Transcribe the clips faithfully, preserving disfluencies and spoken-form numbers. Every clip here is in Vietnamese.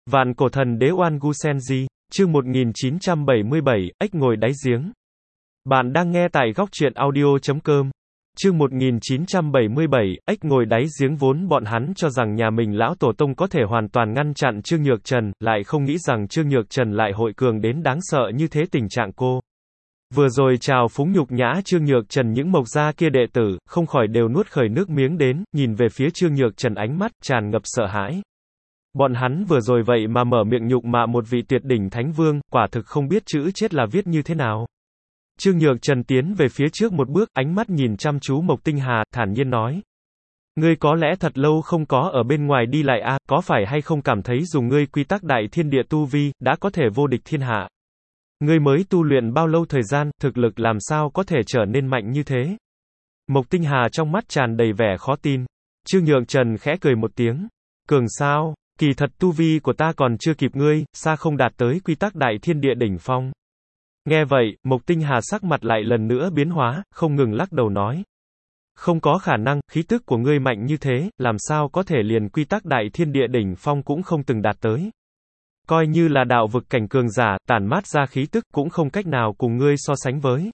Vạn cổ thần đế Oan Gu Senji, chương một nghìn chín trăm bảy mươi bảy, ếch ngồi đáy giếng. Bạn đang nghe tại góc truyện audio chấm com. Chương một nghìn chín trăm bảy mươi bảy, ếch ngồi đáy giếng. Vốn bọn hắn cho rằng nhà mình lão tổ tông có thể hoàn toàn ngăn chặn Trương Nhược Trần, lại không nghĩ rằng Trương Nhược Trần lại hội cường đến đáng sợ như thế. Tình trạng cô vừa rồi chào phúng nhục nhã Trương Nhược Trần, những mộc gia kia đệ tử không khỏi đều nuốt khởi nước miếng đến, nhìn về phía Trương Nhược Trần ánh mắt tràn ngập sợ hãi. Bọn hắn vừa rồi vậy mà mở miệng nhục mạ một vị tuyệt đỉnh thánh vương, quả thực không biết chữ chết là viết như thế nào. Trương Nhược Trần tiến về phía trước một bước, ánh mắt nhìn chăm chú Mộc Tinh Hà, thản nhiên nói: Ngươi có lẽ thật lâu không có ở bên ngoài đi lại a, à, có phải hay không cảm thấy dùng ngươi quy tắc đại thiên địa tu vi, đã có thể vô địch thiên hạ? Ngươi mới tu luyện bao lâu thời gian, thực lực làm sao có thể trở nên mạnh như thế? Mộc Tinh Hà trong mắt tràn đầy vẻ khó tin. Trương Nhược Trần khẽ cười một tiếng. Cường sao? Kỳ thật tu vi của ta còn chưa kịp ngươi, xa không đạt tới quy tắc đại thiên địa đỉnh phong. Nghe vậy, Mộc Tinh Hà sắc mặt lại lần nữa biến hóa, không ngừng lắc đầu nói: Không có khả năng, khí tức của ngươi mạnh như thế, làm sao có thể liền quy tắc đại thiên địa đỉnh phong cũng không từng đạt tới. Coi như là đạo vực cảnh cường giả, tản mát ra khí tức cũng không cách nào cùng ngươi so sánh với.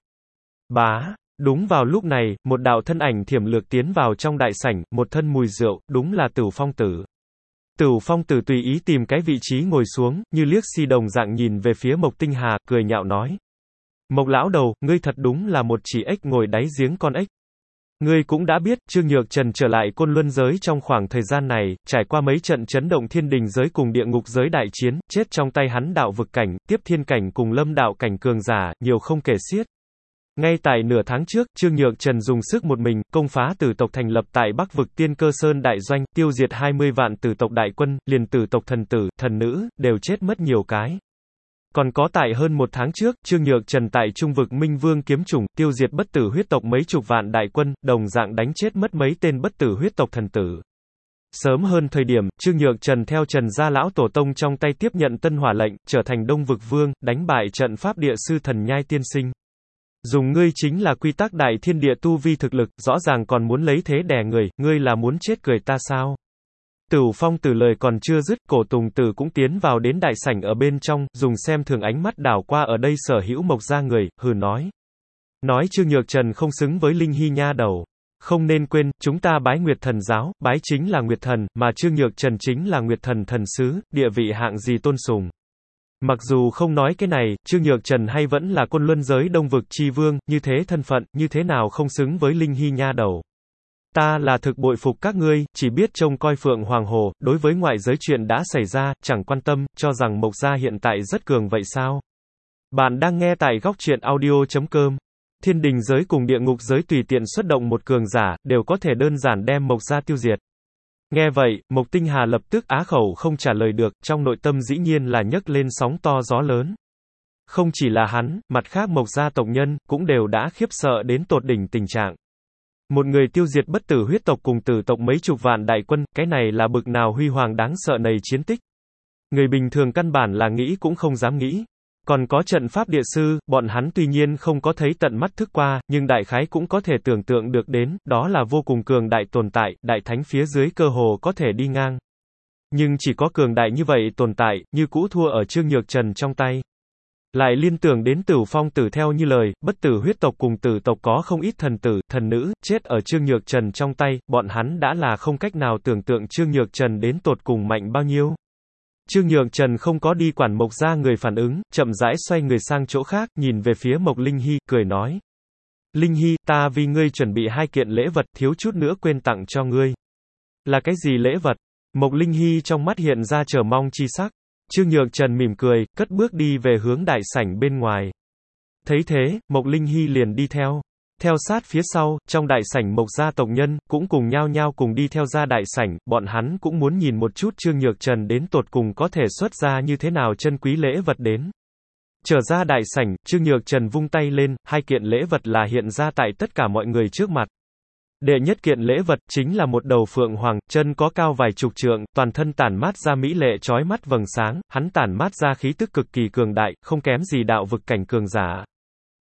Bá, đúng vào lúc này, một đạo thân ảnh thiểm lược tiến vào trong đại sảnh, một thân mùi rượu, đúng là Tửu Phong Tử. Tửu Phong Tử tùy ý tìm cái vị trí ngồi xuống, như liếc si đồng dạng nhìn về phía Mộc Tinh Hà, cười nhạo nói: Mộc lão đầu, ngươi thật đúng là một chỉ ếch ngồi đáy giếng con ếch. Ngươi cũng đã biết, Trương Nhược Trần trở lại Côn Luân giới trong khoảng thời gian này, trải qua mấy trận chấn động thiên đình giới cùng địa ngục giới đại chiến, chết trong tay hắn đạo vực cảnh, tiếp thiên cảnh cùng lâm đạo cảnh cường giả, nhiều không kể xiết. Ngay tại nửa tháng trước, Trương Nhược Trần dùng sức một mình, công phá tử tộc thành lập tại Bắc vực Tiên Cơ Sơn đại doanh, tiêu diệt hai mươi vạn tử tộc đại quân, liền tử tộc thần tử, thần nữ, đều chết mất nhiều cái. Còn có tại hơn một tháng trước, Trương Nhược Trần tại Trung vực Minh Vương kiếm chủng, tiêu diệt bất tử huyết tộc mấy chục vạn đại quân, đồng dạng đánh chết mất mấy tên bất tử huyết tộc thần tử. Sớm hơn thời điểm, Trương Nhược Trần theo Trần gia lão tổ tông trong tay tiếp nhận Tân Hỏa lệnh, trở thành Đông vực vương, đánh bại trận pháp địa sư Thần Nhai tiên sinh. Dùng ngươi chính là quy tắc đại thiên địa tu vi thực lực, rõ ràng còn muốn lấy thế đè người, ngươi là muốn chết cười ta sao? Tửu Phong Tử lời còn chưa dứt, Cổ Tùng Tử cũng tiến vào đến đại sảnh ở bên trong, dùng xem thường ánh mắt đảo qua ở đây sở hữu mộc gia người, hừ nói. Nói Trương Nhược Trần không xứng với Linh Hy nha đầu. Không nên quên, chúng ta bái Nguyệt Thần giáo, bái chính là Nguyệt Thần, mà Trương Nhược Trần chính là Nguyệt Thần thần sứ, địa vị hạng gì tôn sùng. Mặc dù không nói cái này, Trương Nhược Trần hay vẫn là Côn Luân giới Đông vực chi vương, như thế thân phận, như thế nào không xứng với Linh Hy nha đầu. Ta là thực bội phục các ngươi, chỉ biết trông coi Phượng Hoàng Hồ, đối với ngoại giới chuyện đã xảy ra, chẳng quan tâm, cho rằng Mộc gia hiện tại rất cường vậy sao? Bạn đang nghe tại góc truyện audio chấm com. Thiên đình giới cùng địa ngục giới tùy tiện xuất động một cường giả, đều có thể đơn giản đem Mộc gia tiêu diệt. Nghe vậy, Mộc Tinh Hà lập tức á khẩu không trả lời được, trong nội tâm dĩ nhiên là nhấc lên sóng to gió lớn. Không chỉ là hắn, mặt khác Mộc gia tộc nhân, cũng đều đã khiếp sợ đến tột đỉnh tình trạng. Một người tiêu diệt bất tử huyết tộc cùng tử tộc mấy chục vạn đại quân, cái này là bực nào huy hoàng đáng sợ này chiến tích. Người bình thường căn bản là nghĩ cũng không dám nghĩ. Còn có trận pháp địa sư, bọn hắn tuy nhiên không có thấy tận mắt thức qua, nhưng đại khái cũng có thể tưởng tượng được đến, đó là vô cùng cường đại tồn tại, đại thánh phía dưới cơ hồ có thể đi ngang. Nhưng chỉ có cường đại như vậy tồn tại, như cũ thua ở Trương Nhược Trần trong tay. Lại liên tưởng đến Tửu Phong Tử theo như lời, bất tử huyết tộc cùng tử tộc có không ít thần tử, thần nữ, chết ở Trương Nhược Trần trong tay, bọn hắn đã là không cách nào tưởng tượng Trương Nhược Trần đến tột cùng mạnh bao nhiêu. Trương Nhược Trần không có đi quản Mộc gia người phản ứng, chậm rãi xoay người sang chỗ khác, nhìn về phía Mộc Linh Hy, cười nói. Linh Hy, ta vì ngươi chuẩn bị hai kiện lễ vật, thiếu chút nữa quên tặng cho ngươi. Là cái gì lễ vật? Mộc Linh Hy trong mắt hiện ra chờ mong chi sắc. Trương Nhược Trần mỉm cười, cất bước đi về hướng đại sảnh bên ngoài. Thấy thế, Mộc Linh Hy liền đi theo. Theo sát phía sau, trong đại sảnh Mộc gia tộc nhân, cũng cùng nhau nhau cùng đi theo ra đại sảnh, bọn hắn cũng muốn nhìn một chút Trương Nhược Trần đến tột cùng có thể xuất ra như thế nào chân quý lễ vật đến. Trở ra đại sảnh, Trương Nhược Trần vung tay lên, hai kiện lễ vật là hiện ra tại tất cả mọi người trước mặt. Đệ nhất kiện lễ vật chính là một đầu phượng hoàng, chân có cao vài chục trượng, toàn thân tản mát ra mỹ lệ chói mắt vầng sáng, hắn tản mát ra khí tức cực kỳ cường đại, không kém gì đạo vực cảnh cường giả.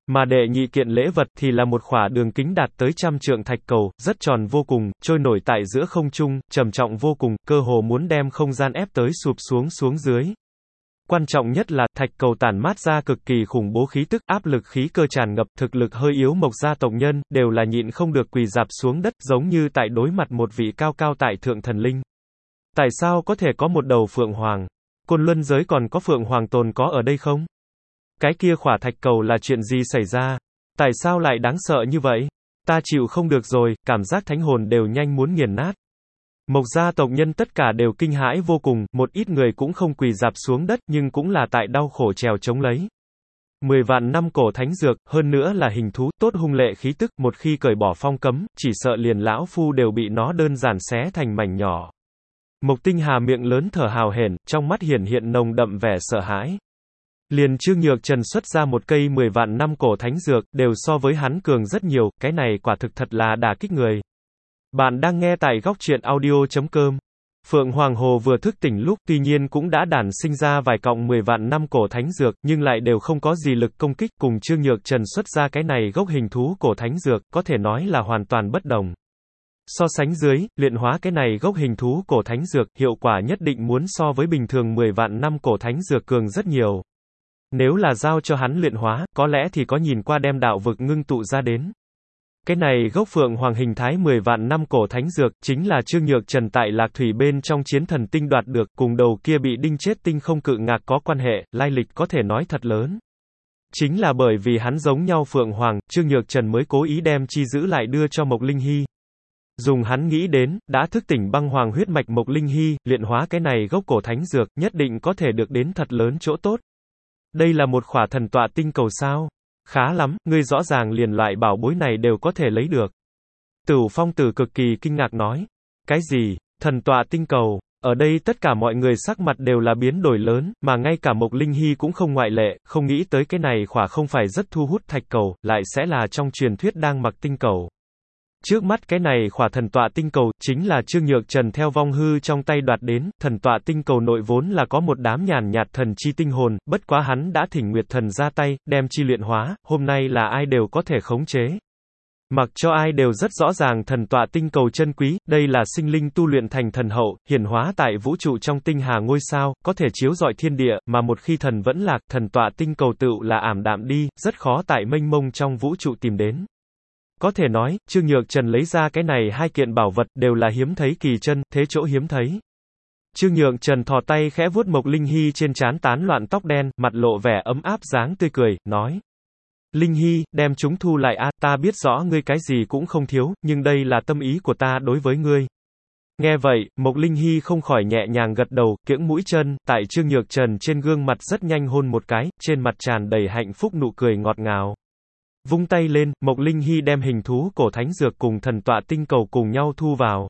Mà đệ nhị kiện lễ vật thì là một khỏa đường kính đạt tới trăm trượng thạch cầu, rất tròn vô cùng, trôi nổi tại giữa không trung, trầm trọng vô cùng, cơ hồ muốn đem không gian ép tới sụp xuống xuống dưới. Quan trọng nhất là, thạch cầu tản mát ra cực kỳ khủng bố khí tức, áp lực khí cơ tràn ngập, thực lực hơi yếu Mộc gia tộc nhân, đều là nhịn không được quỳ rạp xuống đất, giống như tại đối mặt một vị cao cao tại thượng thần linh. Tại sao có thể có một đầu phượng hoàng? Côn Luân giới còn có phượng hoàng tồn có ở đây không? Cái kia khỏa thạch cầu là chuyện gì xảy ra? Tại sao lại đáng sợ như vậy? Ta chịu không được rồi, cảm giác thánh hồn đều nhanh muốn nghiền nát. Mộc gia tộc nhân tất cả đều kinh hãi vô cùng, một ít người cũng không quỳ rạp xuống đất, nhưng cũng là tại đau khổ trèo chống lấy. Mười vạn năm cổ thánh dược, hơn nữa là hình thú, tốt hung lệ khí tức, một khi cởi bỏ phong cấm, chỉ sợ liền lão phu đều bị nó đơn giản xé thành mảnh nhỏ. Mộc Tinh Hà miệng lớn thở hào hển, trong mắt hiển hiện nồng đậm vẻ sợ hãi. Liền Trương Nhược Trần xuất ra một cây mười vạn năm cổ thánh dược, đều so với hắn cường rất nhiều, cái này quả thực thật là đả kích người. Bạn đang nghe tại góc truyện audio chấm com. Phượng Hoàng Hồ vừa thức tỉnh lúc, tuy nhiên cũng đã đản sinh ra vài cọng mười vạn năm cổ thánh dược, nhưng lại đều không có gì lực công kích, cùng Trương Nhược Trần xuất ra cái này gốc hình thú cổ thánh dược, có thể nói là hoàn toàn bất đồng. So sánh dưới, luyện hóa cái này gốc hình thú cổ thánh dược, hiệu quả nhất định muốn so với bình thường mười vạn năm cổ thánh dược cường rất nhiều. Nếu là giao cho hắn luyện hóa, có lẽ thì có nhìn qua đem đạo vực ngưng tụ ra đến. Cái này gốc phượng hoàng hình thái mười vạn năm cổ thánh dược, chính là Trương Nhược Trần tại Lạc Thủy bên trong chiến thần tinh đoạt được, cùng đầu kia bị đinh chết tinh không cự ngạc có quan hệ, lai lịch có thể nói thật lớn. Chính là bởi vì hắn giống nhau phượng hoàng, Trương Nhược Trần mới cố ý đem chi giữ lại đưa cho Mộc Linh Hy. Dùng hắn nghĩ đến, đã thức tỉnh băng hoàng huyết mạch Mộc Linh Hy, luyện hóa cái này gốc cổ thánh dược, nhất định có thể được đến thật lớn chỗ tốt. Đây là một khỏa thần tọa tinh cầu sao? Khá lắm, ngươi rõ ràng liền loại bảo bối này đều có thể lấy được. Tửu Phong Tử cực kỳ kinh ngạc nói. Cái gì? Thần tọa tinh cầu? Ở đây tất cả mọi người sắc mặt đều là biến đổi lớn, mà ngay cả Mộc Linh Hy cũng không ngoại lệ, không nghĩ tới cái này khỏa không phải rất thu hút thạch cầu, lại sẽ là trong truyền thuyết đang mặc tinh cầu. Trước mắt cái này khỏa thần tọa tinh cầu, chính là Trương Nhược Trần theo vong hư trong tay đoạt đến, thần tọa tinh cầu nội vốn là có một đám nhàn nhạt thần chi tinh hồn, bất quá hắn đã thỉnh Nguyệt Thần ra tay, đem chi luyện hóa, hôm nay là ai đều có thể khống chế. Mặc cho ai đều rất rõ ràng thần tọa tinh cầu chân quý, đây là sinh linh tu luyện thành thần hậu, hiển hóa tại vũ trụ trong tinh hà ngôi sao, có thể chiếu rọi thiên địa, mà một khi thần vẫn lạc, thần tọa tinh cầu tựu là ảm đạm đi, rất khó tại mênh mông trong vũ trụ tìm đến. Có thể nói, Trương Nhược Trần lấy ra cái này hai kiện bảo vật, đều là hiếm thấy kỳ chân, thế chỗ hiếm thấy. Trương Nhược Trần thò tay khẽ vuốt Mộc Linh Hy trên trán tán loạn tóc đen, mặt lộ vẻ ấm áp dáng tươi cười, nói. Linh Hy, đem chúng thu lại a, ta biết rõ ngươi cái gì cũng không thiếu, nhưng đây là tâm ý của ta đối với ngươi. Nghe vậy, Mộc Linh Hy không khỏi nhẹ nhàng gật đầu, kiễng mũi chân, tại Trương Nhược Trần trên gương mặt rất nhanh hôn một cái, trên mặt tràn đầy hạnh phúc nụ cười ngọt ngào. Vung tay lên, Mộc Linh Hy đem hình thú cổ thánh dược cùng thần tọa tinh cầu cùng nhau thu vào.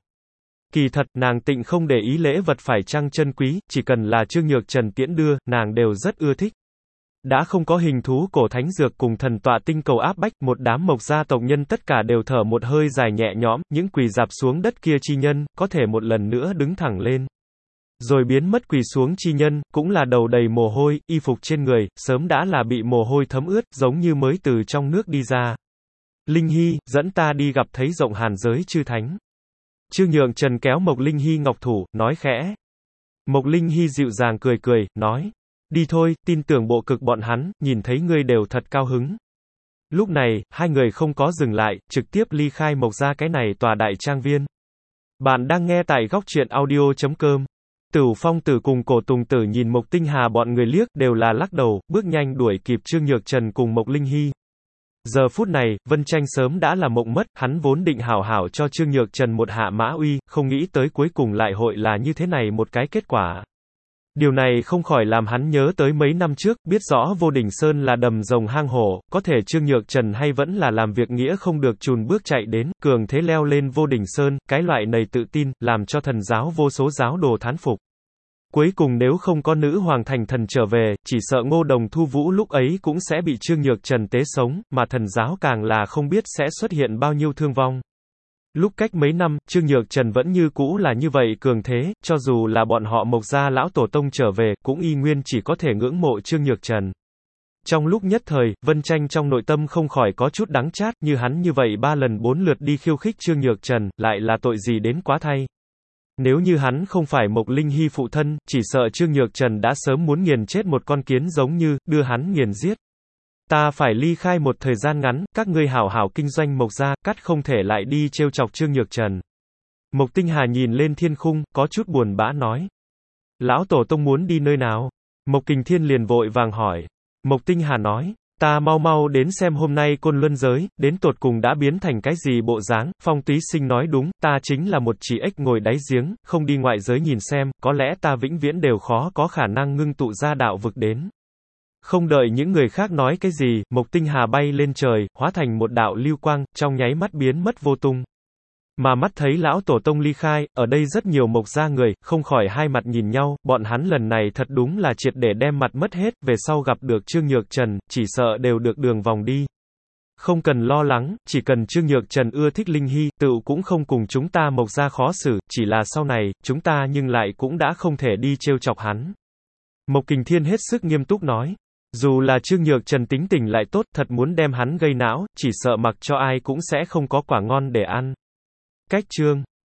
Kỳ thật, nàng tịnh không để ý lễ vật phải chăng chân quý, chỉ cần là Trương Nhược Trần tiễn đưa, nàng đều rất ưa thích. Đã không có hình thú cổ thánh dược cùng thần tọa tinh cầu áp bách, một đám Mộc gia tộc nhân tất cả đều thở một hơi dài nhẹ nhõm, những quỳ rạp xuống đất kia chi nhân, có thể một lần nữa đứng thẳng lên. Rồi biến mất quỳ xuống chi nhân, cũng là đầu đầy mồ hôi, y phục trên người, sớm đã là bị mồ hôi thấm ướt, giống như mới từ trong nước đi ra. Linh Hy, dẫn ta đi gặp thấy rộng hàn giới chư thánh. Trương Nhược Trần kéo Mộc Linh Hy ngọc thủ, nói khẽ. Mộc Linh Hy dịu dàng cười cười, nói. Đi thôi, tin tưởng bộ cực bọn hắn, nhìn thấy ngươi đều thật cao hứng. Lúc này, hai người không có dừng lại, trực tiếp ly khai Mộc gia cái này tòa đại trang viên. Bạn đang nghe tại góc truyện audio chấm com. Tửu Phong Tử cùng Cổ Tùng Tử nhìn Mộc Tinh Hà bọn người liếc, đều là lắc đầu, bước nhanh đuổi kịp Trương Nhược Trần cùng Mộc Linh Hy. Giờ phút này, Vân Tranh sớm đã là mộng mất, hắn vốn định hảo hảo cho Trương Nhược Trần một hạ mã uy, không nghĩ tới cuối cùng lại hội là như thế này một cái kết quả. Điều này không khỏi làm hắn nhớ tới mấy năm trước, biết rõ Vô Đỉnh Sơn là đầm rồng hang hổ, có thể Trương Nhược Trần hay vẫn là làm việc nghĩa không được chùn bước chạy đến, cường thế leo lên Vô Đỉnh Sơn, cái loại này tự tin, làm cho thần giáo vô số giáo đồ thán phục. Cuối cùng nếu không có nữ hoàng thành thần trở về, chỉ sợ Ngô Đồng Thu Vũ lúc ấy cũng sẽ bị Trương Nhược Trần tế sống, mà thần giáo càng là không biết sẽ xuất hiện bao nhiêu thương vong. Lúc cách mấy năm, Trương Nhược Trần vẫn như cũ là như vậy cường thế, cho dù là bọn họ Mộc gia lão tổ tông trở về, cũng y nguyên chỉ có thể ngưỡng mộ Trương Nhược Trần. Trong lúc nhất thời, Vân Tranh trong nội tâm không khỏi có chút đắng chát, như hắn như vậy ba lần bốn lượt đi khiêu khích Trương Nhược Trần, lại là tội gì đến quá thay. Nếu như hắn không phải Mộc Linh Hy phụ thân, chỉ sợ Trương Nhược Trần đã sớm muốn nghiền chết một con kiến giống như, đưa hắn nghiền giết. Ta phải ly khai một thời gian ngắn, các ngươi hảo hảo kinh doanh Mộc gia, cắt không thể lại đi trêu chọc Trương Nhược Trần. Mộc Tinh Hà nhìn lên thiên khung, có chút buồn bã nói. Lão Tổ Tông muốn đi nơi nào? Mộc Kình Thiên liền vội vàng hỏi. Mộc Tinh Hà nói, ta mau mau đến xem hôm nay Côn Luân giới, đến tột cùng đã biến thành cái gì bộ dáng. Phong Túy Sinh nói đúng, ta chính là một chỉ ếch ngồi đáy giếng, không đi ngoại giới nhìn xem, có lẽ ta vĩnh viễn đều khó có khả năng ngưng tụ ra đạo vực đến. Không đợi những người khác nói cái gì, Mộc Tinh Hà bay lên trời, hóa thành một đạo lưu quang, trong nháy mắt biến mất vô tung. Mà mắt thấy lão tổ tông ly khai, ở đây rất nhiều Mộc gia người, không khỏi hai mặt nhìn nhau, bọn hắn lần này thật đúng là triệt để đem mặt mất hết, về sau gặp được Trương Nhược Trần, chỉ sợ đều được đường vòng đi. Không cần lo lắng, chỉ cần Trương Nhược Trần ưa thích Linh Hy, tựu cũng không cùng chúng ta Mộc gia khó xử, chỉ là sau này, chúng ta nhưng lại cũng đã không thể đi trêu chọc hắn. Mộc Kình Thiên hết sức nghiêm túc nói. Dù là Trương Nhược Trần tính tình lại tốt, thật muốn đem hắn gây não, chỉ sợ mặc cho ai cũng sẽ không có quả ngon để ăn. Cách chương